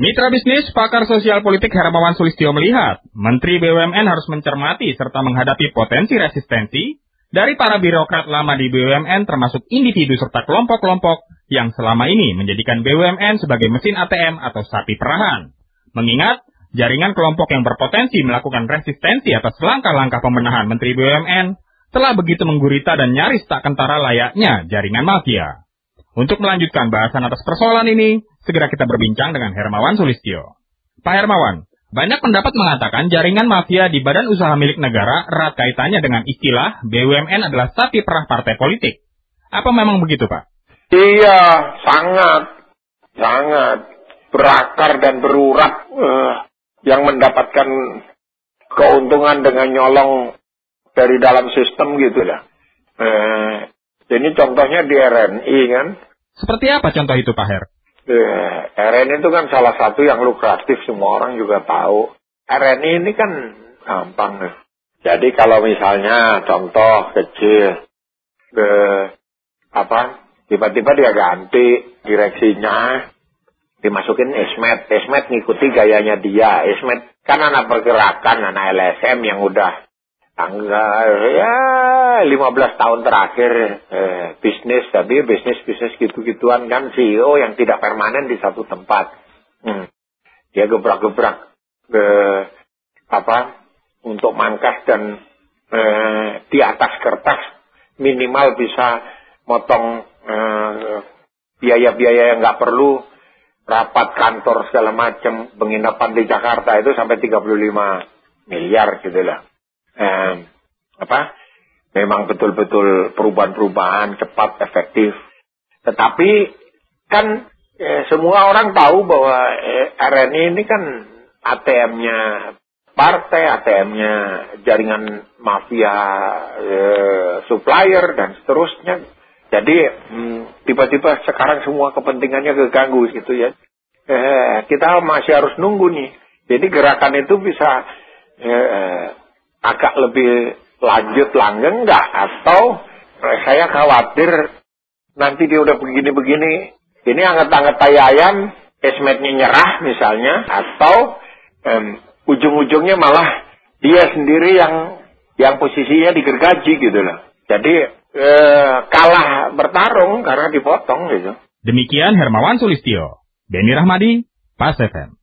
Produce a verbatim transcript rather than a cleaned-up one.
Mitra bisnis, pakar sosial politik Hermawan Sulistyo melihat, Menteri B U M N harus mencermati serta menghadapi potensi resistensi dari para birokrat lama di B U M N termasuk individu serta kelompok-kelompok yang selama ini menjadikan B U M N sebagai mesin A T M atau sapi perahan. Mengingat, jaringan kelompok yang berpotensi melakukan resistensi atas langkah-langkah pembenahan Menteri B U M N telah begitu menggurita dan nyaris tak kentara layaknya jaringan mafia. Untuk melanjutkan bahasan atas persoalan ini, segera kita berbincang dengan Hermawan Sulistyo. Pak Hermawan, banyak pendapat mengatakan jaringan mafia di badan usaha milik negara erat kaitannya dengan istilah B U M N adalah sapi perah partai politik. Apa memang begitu, Pak? Iya, sangat, sangat berakar dan berurat uh, yang mendapatkan keuntungan dengan nyolong dari dalam sistem gitu lah. Uh, ini contohnya di R N I kan. Seperti apa contoh itu, Pak Her? Uh, R N I itu kan salah satu yang lukratif, semua orang juga tahu. R N I ini kan gampang. Jadi kalau misalnya contoh kecil, uh, apa? Tiba-tiba dia ganti direksinya, dimasukin Esmet. Esmet ngikuti gayanya dia. Esmet kan anak pergerakan, anak L S M yang udah tanggal ya lima belas tahun terakhir eh, bisnis. Tapi bisnis-bisnis gitu-gituan kan, C E O yang tidak permanen di satu tempat. Hmm. Dia gebrak-gebrak eh, apa untuk mangkas dan eh, di atas kertas minimal bisa motong Uh, biaya-biaya yang nggak perlu, rapat kantor segala macam, penginapan di Jakarta itu sampai tiga puluh lima miliar gitu lah. Um, apa? Memang betul-betul perubahan-perubahan cepat, efektif. Tetapi kan eh, semua orang tahu bahwa eh, R N I ini kan A T M-nya partai, A T M-nya jaringan mafia, eh, supplier dan seterusnya. Jadi hmm, tiba-tiba sekarang semua kepentingannya keganggu gitu ya. Eh, kita masih harus nunggu nih. Jadi gerakan itu bisa eh, agak lebih lanjut langgeng nggak? Atau eh, saya khawatir nanti dia udah begini-begini, ini anget-anget tai ayam, Esmetnya nyerah misalnya, atau eh, ujung-ujungnya malah dia sendiri yang yang posisinya digergaji gitu loh. Jadi E, kalah bertarung karena dipotong gitu. Demikian Hermawan Sulistyo, Beni Rahmadi, Pas F M.